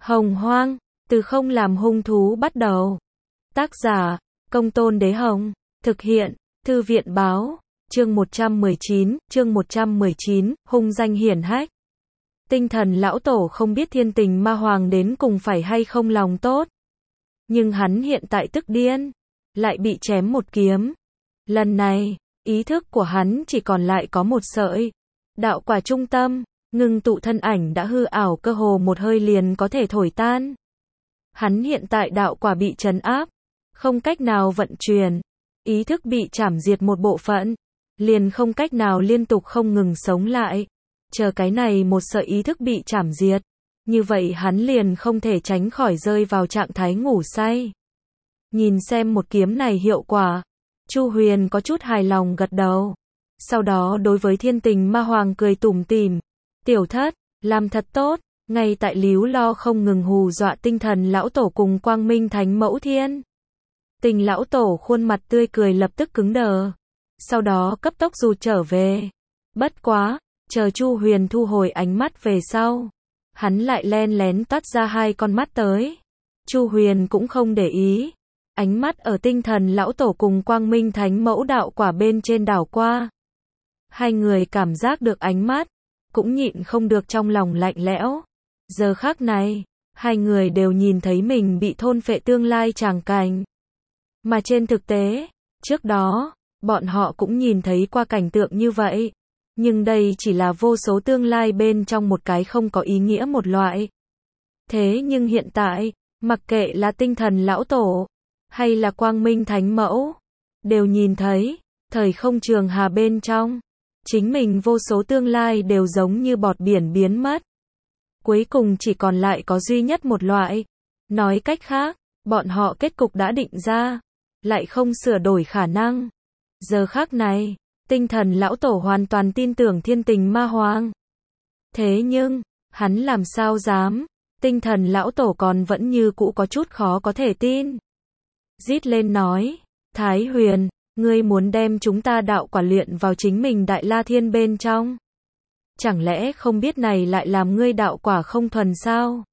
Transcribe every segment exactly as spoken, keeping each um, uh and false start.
Hồng Hoang, từ không làm hung thú bắt đầu. Tác giả, Công Tôn Đế Hồng. Thực hiện, Thư viện báo. Chương một trăm mười chín, chương một trăm mười chín, hung danh hiển hách. Tinh thần lão tổ không biết thiên tình ma hoàng đến cùng phải hay không lòng tốt. Nhưng hắn hiện tại tức điên, lại bị chém một kiếm. Lần này, ý thức của hắn chỉ còn lại có một sợi. Đạo quả trung tâm, ngưng tụ thân ảnh đã hư ảo cơ hồ một hơi liền có thể thổi tan. Hắn hiện tại đạo quả bị trấn áp, không cách nào vận chuyển. Ý thức bị chảm diệt một bộ phận, liền không cách nào liên tục không ngừng sống lại. Chờ cái này một sợi ý thức bị chảm diệt, như vậy hắn liền không thể tránh khỏi rơi vào trạng thái ngủ say. Nhìn xem một kiếm này hiệu quả, Chu Huyền có chút hài lòng gật đầu. Sau đó đối với thiên tình ma hoàng cười tủm tỉm. Tiểu thất, làm thật tốt, ngay tại líu lo không ngừng hù dọa tinh thần lão tổ cùng quang minh thánh mẫu thiên. Tình lão tổ khuôn mặt tươi cười lập tức cứng đờ. Sau đó cấp tốc rụt trở về. Bất quá, chờ Chu Huyền thu hồi ánh mắt về sau, hắn lại len lén toát ra hai con mắt tới. Chu Huyền cũng không để ý. Ánh mắt ở tinh thần lão tổ cùng quang minh thánh mẫu đạo quả bên trên đảo qua. Hai người cảm giác được ánh mắt, cũng nhịn không được trong lòng lạnh lẽo. Giờ khắc này, hai người đều nhìn thấy mình bị thôn phệ tương lai tràng cảnh. Mà trên thực tế, trước đó, bọn họ cũng nhìn thấy qua cảnh tượng như vậy. Nhưng đây chỉ là vô số tương lai bên trong một cái không có ý nghĩa một loại. Thế nhưng hiện tại, mặc kệ là tinh thần lão tổ, hay là quang minh thánh mẫu, đều nhìn thấy, thời không trường hà bên trong, chính mình vô số tương lai đều giống như bọt biển biến mất. Cuối cùng chỉ còn lại có duy nhất một loại. Nói cách khác, bọn họ kết cục đã định ra, lại không sửa đổi khả năng. Giờ khắc này, tinh thần lão tổ hoàn toàn tin tưởng thiên tình ma hoàng. Thế nhưng, hắn làm sao dám, tinh thần lão tổ còn vẫn như cũ có chút khó có thể tin. Rít lên nói, Thái Huyền, ngươi muốn đem chúng ta đạo quả luyện vào chính mình Đại La Thiên bên trong. Chẳng lẽ không biết này lại làm ngươi đạo quả không thuần sao?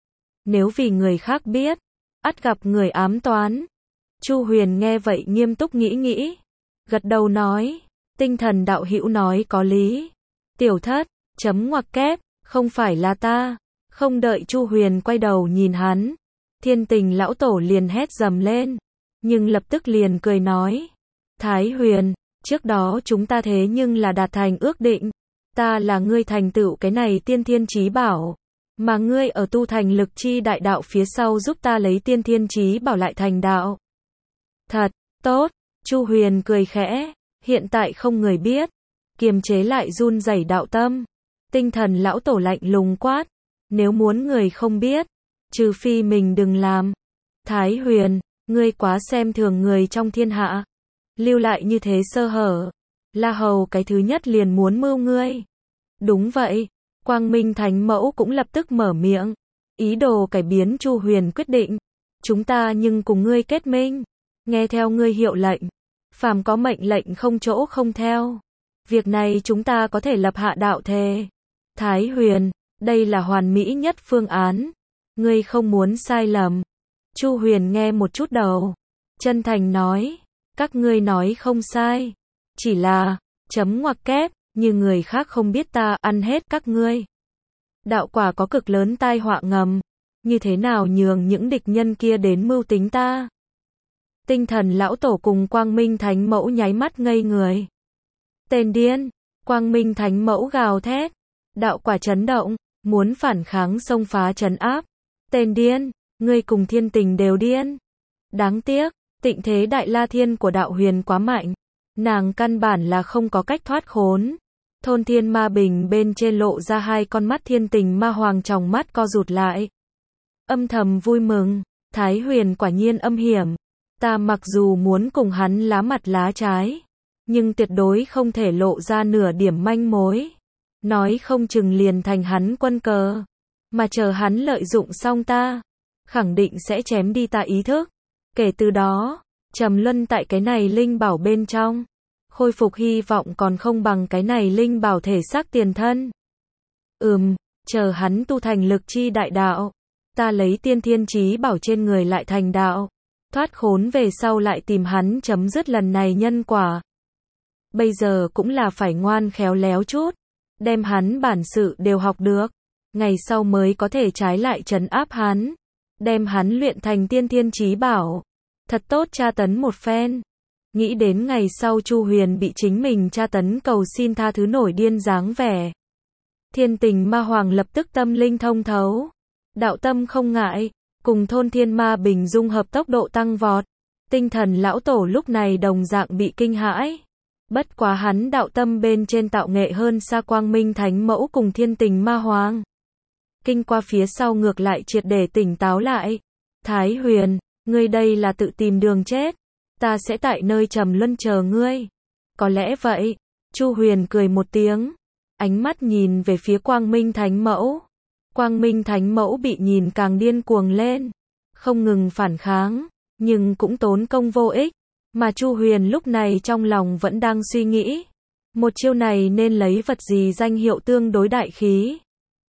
Nếu vì người khác biết, ắt gặp người ám toán. Chu Huyền nghe vậy nghiêm túc nghĩ nghĩ, gật đầu nói, tinh thần đạo hữu nói có lý. Tiểu thất, chấm ngoặc kép, không phải là ta. Không đợi Chu Huyền quay đầu nhìn hắn, thiên tình lão tổ liền hét dầm lên, nhưng lập tức liền cười nói, Thái Huyền, trước đó chúng ta thế nhưng là đạt thành ước định. Ta là ngươi thành tựu cái này tiên thiên chí bảo, mà ngươi ở tu thành lực chi đại đạo phía sau giúp ta lấy tiên thiên chí bảo lại thành đạo. Thật, tốt, Chu Huyền cười khẽ, hiện tại không người biết, kiềm chế lại run rẩy đạo tâm. Tinh thần lão tổ lạnh lùng quát, nếu muốn người không biết, trừ phi mình đừng làm. Thái Huyền, ngươi quá xem thường người trong thiên hạ, lưu lại như thế sơ hở. La Hầu cái thứ nhất liền muốn mưu ngươi. Đúng vậy, Quang Minh Thánh Mẫu cũng lập tức mở miệng, ý đồ cải biến Chu Huyền quyết định. Chúng ta nhưng cùng ngươi kết minh, nghe theo ngươi hiệu lệnh, phàm có mệnh lệnh không chỗ không theo. Việc này chúng ta có thể lập hạ đạo thề. Thái Huyền, đây là hoàn mỹ nhất phương án, ngươi không muốn sai lầm. Chu Huyền nghe một chút đầu, chân thành nói, các ngươi nói không sai. Chỉ là, chấm ngoặc kép, như người khác không biết ta ăn hết các ngươi. Đạo quả có cực lớn tai họa ngầm, như thế nào nhường những địch nhân kia đến mưu tính ta. Tinh thần lão tổ cùng quang minh thánh mẫu nháy mắt ngây người. Tên điên, quang minh thánh mẫu gào thét, đạo quả chấn động, muốn phản kháng xông phá trấn áp. Tên điên, ngươi cùng thiên tình đều điên. Đáng tiếc, tịnh thế Đại La Thiên của đạo huyền quá mạnh. Nàng căn bản là không có cách thoát khốn. Thôn thiên ma bình bên trên lộ ra hai con mắt thiên tình ma hoàng tròng mắt co rụt lại. Âm thầm vui mừng, Thái Huyền quả nhiên âm hiểm. Ta mặc dù muốn cùng hắn lá mặt lá trái, nhưng tuyệt đối không thể lộ ra nửa điểm manh mối. Nói không chừng liền thành hắn quân cờ. Mà chờ hắn lợi dụng xong ta, khẳng định sẽ chém đi ta ý thức. Kể từ đó, trầm luân tại cái này linh bảo bên trong, khôi phục hy vọng còn không bằng cái này linh bảo thể xác tiền thân. Ừm, chờ hắn tu thành lực chi đại đạo, ta lấy tiên thiên chí bảo trên người lại thành đạo. Thoát khốn về sau lại tìm hắn chấm dứt lần này nhân quả. Bây giờ cũng là phải ngoan khéo léo chút, đem hắn bản sự đều học được, ngày sau mới có thể trái lại trấn áp hắn, đem hắn luyện thành tiên thiên chí bảo, thật tốt tra tấn một phen. Nghĩ đến ngày sau Chu Huyền bị chính mình tra tấn cầu xin tha thứ nổi điên dáng vẻ. Thiên Tình Ma Hoàng lập tức tâm linh thông thấu, đạo tâm không ngại, cùng thôn thiên ma bình dung hợp tốc độ tăng vọt. Tinh thần lão tổ lúc này đồng dạng bị kinh hãi. Bất quá hắn đạo tâm bên trên tạo nghệ hơn xa Quang Minh Thánh Mẫu cùng Thiên Tình Ma Hoàng. Kinh qua phía sau ngược lại triệt để tỉnh táo lại. Thái Huyền, ngươi đây là tự tìm đường chết. Ta sẽ tại nơi trầm luân chờ ngươi. Có lẽ vậy. Chu Huyền cười một tiếng. Ánh mắt nhìn về phía Quang Minh Thánh Mẫu. Quang Minh Thánh Mẫu bị nhìn càng điên cuồng lên. Không ngừng phản kháng. Nhưng cũng tốn công vô ích. Mà Chu Huyền lúc này trong lòng vẫn đang suy nghĩ. Một chiêu này nên lấy vật gì danh hiệu tương đối đại khí.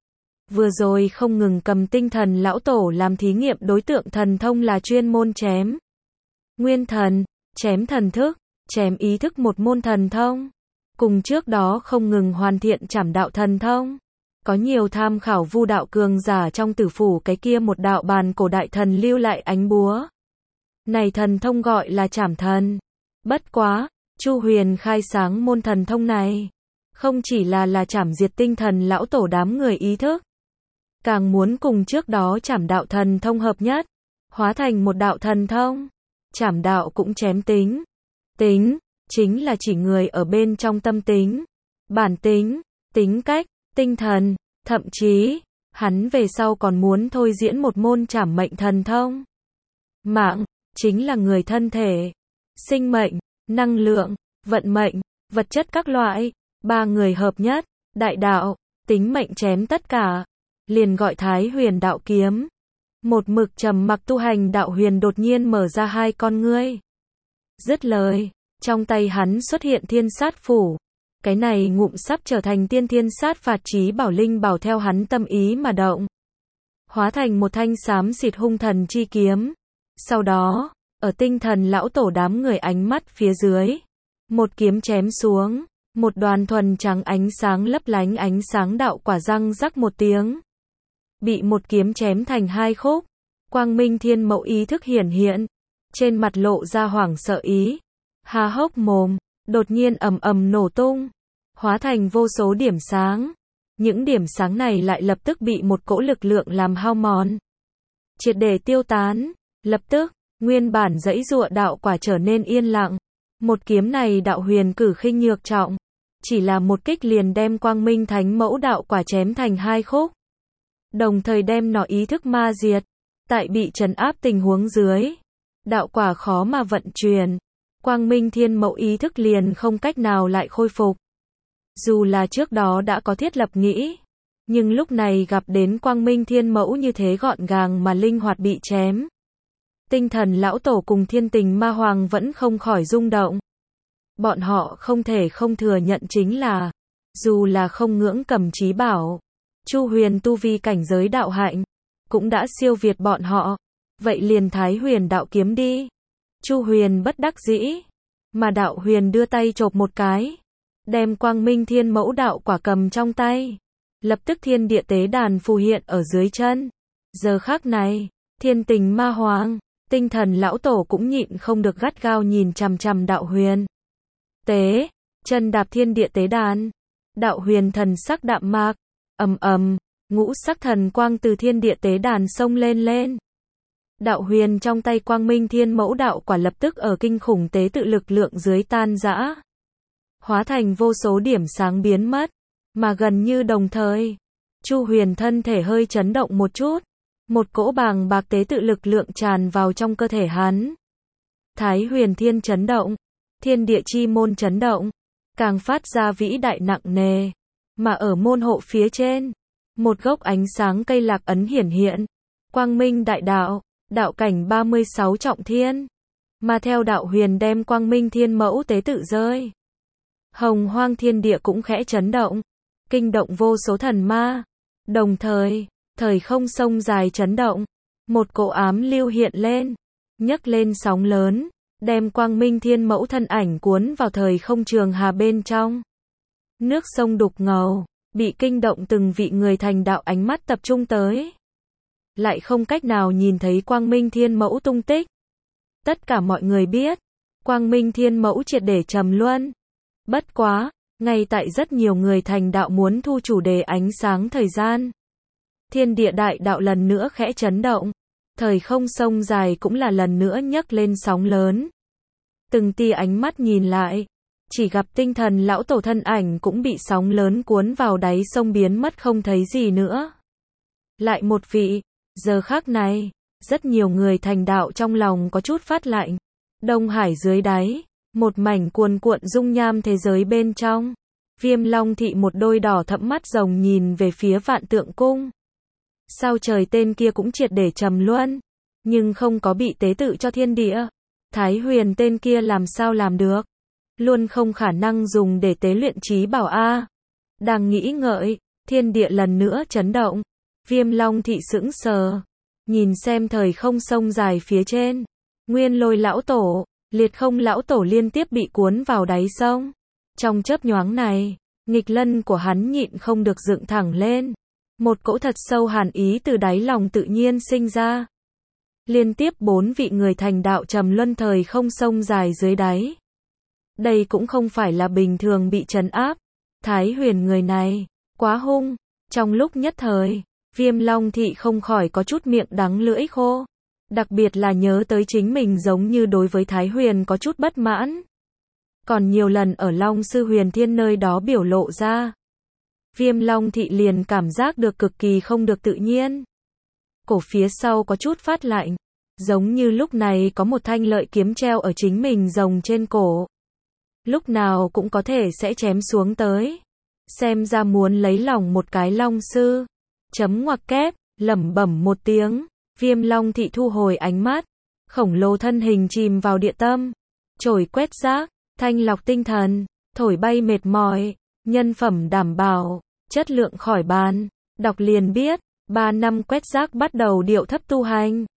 Vừa rồi không ngừng cầm tinh thần lão tổ làm thí nghiệm đối tượng thần thông là chuyên môn chém. Nguyên thần, chém thần thức, chém ý thức một môn thần thông. Cùng trước đó không ngừng hoàn thiện trảm đạo thần thông. Có nhiều tham khảo vu đạo cường giả trong tử phủ cái kia một đạo bàn cổ đại thần lưu lại ánh búa. Này thần thông gọi là trảm thần. Bất quá, Chu Huyền khai sáng môn thần thông này. Không chỉ là là trảm diệt tinh thần lão tổ đám người ý thức. Càng muốn cùng trước đó trảm đạo thần thông hợp nhất. Hóa thành một đạo thần thông. Trảm đạo cũng chém tính. Tính, chính là chỉ người ở bên trong tâm tính. Bản tính, tính cách, tinh thần. Thậm chí, hắn về sau còn muốn thôi diễn một môn trảm mệnh thần thông. Mạng, chính là người thân thể, sinh mệnh, năng lượng, vận mệnh, vật chất các loại, ba người hợp nhất, đại đạo, tính mệnh chém tất cả, liền gọi Thái Huyền đạo kiếm. Một mực trầm mặc tu hành đạo huyền đột nhiên mở ra hai con ngươi. Dứt lời, trong tay hắn xuất hiện thiên sát phủ. Cái này ngụm sắp trở thành tiên thiên sát phạt chí bảo linh bảo theo hắn tâm ý mà động. Hóa thành một thanh xám xịt hung thần chi kiếm. Sau đó, ở tinh thần lão tổ đám người ánh mắt phía dưới, một kiếm chém xuống, một đoàn thuần trắng ánh sáng lấp lánh ánh sáng đạo quả răng rắc một tiếng. Bị một kiếm chém thành hai khúc, Quang Minh Thiên Mẫu ý thức hiển hiện, trên mặt lộ ra hoảng sợ ý, há hốc mồm, đột nhiên ầm ầm nổ tung, hóa thành vô số điểm sáng. Những điểm sáng này lại lập tức bị một cỗ lực lượng làm hao mòn, triệt để tiêu tán. Lập tức, nguyên bản dãy giụa đạo quả trở nên yên lặng. Một kiếm này đạo huyền cử khinh nhược trọng, chỉ là một kích liền đem Quang Minh Thánh Mẫu đạo quả chém thành hai khúc, đồng thời đem nó ý thức ma diệt. Tại bị trấn áp tình huống dưới, đạo quả khó mà vận chuyển, Quang Minh Thiên Mẫu ý thức liền không cách nào lại khôi phục. Dù là trước đó đã có thiết lập nghĩ, nhưng lúc này gặp đến Quang Minh Thiên Mẫu như thế gọn gàng mà linh hoạt bị chém. Tinh thần lão tổ cùng Thiên Tình Ma Hoàng vẫn không khỏi rung động. Bọn họ không thể không thừa nhận chính là, dù là không ngưỡng cầm chí bảo, Chu Huyền tu vi cảnh giới đạo hạnh, cũng đã siêu việt bọn họ. Vậy liền Thái Huyền đạo kiếm đi. Chu Huyền bất đắc dĩ, mà đạo huyền đưa tay chộp một cái, đem Quang Minh Thiên Mẫu đạo quả cầm trong tay. Lập tức thiên địa tế đàn phù hiện ở dưới chân. Giờ khắc này, Thiên Tình Ma Hoàng, tinh thần lão tổ cũng nhịn không được gắt gao nhìn chằm chằm đạo huyền. Tế, chân đạp thiên địa tế đàn. Đạo huyền thần sắc đạm mạc, ầm ầm, ngũ sắc thần quang từ thiên địa tế đàn xông lên lên. Đạo huyền trong tay Quang Minh Thiên Mẫu đạo quả lập tức ở kinh khủng tế tự lực lượng dưới tan rã, hóa thành vô số điểm sáng biến mất, mà gần như đồng thời, Chu Huyền thân thể hơi chấn động một chút, một cỗ bàng bạc tế tự lực lượng tràn vào trong cơ thể hắn. Thái Huyền Thiên chấn động, thiên địa chi môn chấn động, càng phát ra vĩ đại nặng nề, mà ở môn hộ phía trên, một gốc ánh sáng cây lạc ấn hiển hiện, Quang Minh đại đạo, đạo cảnh ba mươi sáu trọng thiên, mà theo đạo huyền đem Quang Minh Thiên Mẫu tế tự rơi. Hồng hoang thiên địa cũng khẽ chấn động, kinh động vô số thần ma. Đồng thời, Thời không sông dài chấn động, một cỗ ám lưu hiện lên, nhấc lên sóng lớn, đem Quang Minh Thiên Mẫu thân ảnh cuốn vào thời không trường hà bên trong. Nước sông đục ngầu, bị kinh động từng vị người thành đạo ánh mắt tập trung tới. Lại không cách nào nhìn thấy Quang Minh Thiên Mẫu tung tích. Tất cả mọi người biết, Quang Minh Thiên Mẫu triệt để trầm luân. Bất quá, ngay tại rất nhiều người thành đạo muốn thu chủ đề ánh sáng thời gian. Thiên địa đại đạo lần nữa khẽ chấn động. Thời không sông dài cũng là lần nữa nhấc lên sóng lớn. Từng tia ánh mắt nhìn lại, chỉ gặp tinh thần lão tổ thân ảnh cũng bị sóng lớn cuốn vào đáy sông biến mất không thấy gì nữa. Lại một vị, giờ khắc này, rất nhiều người thành đạo trong lòng có chút phát lạnh. Đông Hải dưới đáy, một mảnh cuồn cuộn dung nham thế giới bên trong. Viêm Long Thị một đôi đỏ thẫm mắt rồng nhìn về phía Vạn Tượng Cung. Sao trời tên kia cũng triệt để trầm luân, nhưng không có bị tế tự cho thiên địa. Thái Huyền tên kia làm sao làm được? Luôn không khả năng dùng để tế luyện trí bảo a. Đang nghĩ ngợi, thiên địa lần nữa chấn động. Viêm Long Thị sững sờ, nhìn xem thời không sông dài phía trên. Nguyên Lôi lão tổ, Liệt Không lão tổ liên tiếp bị cuốn vào đáy sông. Trong chớp nhoáng này, nghịch lân của hắn nhịn không được dựng thẳng lên. Một cỗ thật sâu hàn ý từ đáy lòng tự nhiên sinh ra. Liên tiếp bốn vị người thành đạo trầm luân thời không sông dài dưới đáy. Đây cũng không phải là bình thường bị trấn áp. Thái Huyền người này, quá hung. Trong lúc nhất thời, Viêm Long Thị không khỏi có chút miệng đắng lưỡi khô. Đặc biệt là nhớ tới chính mình giống như đối với Thái Huyền có chút bất mãn. Còn nhiều lần ở Long Sư Huyền Thiên nơi đó biểu lộ ra. Viêm Long Thị liền cảm giác được cực kỳ không được tự nhiên. Cổ phía sau có chút phát lạnh. Giống như lúc này có một thanh lợi kiếm treo ở chính mình rồng trên cổ. Lúc nào cũng có thể sẽ chém xuống tới. Xem ra muốn lấy lòng một cái Long Sư. Chấm ngoặc kép, lẩm bẩm một tiếng. Viêm Long Thị thu hồi ánh mắt. Khổng lồ thân hình chìm vào địa tâm. Chổi quét rác, thanh lọc tinh thần, thổi bay mệt mỏi, nhân phẩm đảm bảo, chất lượng khỏi bàn. Đọc liền biết, ba năm quét rác bắt đầu điệu thấp tu hành.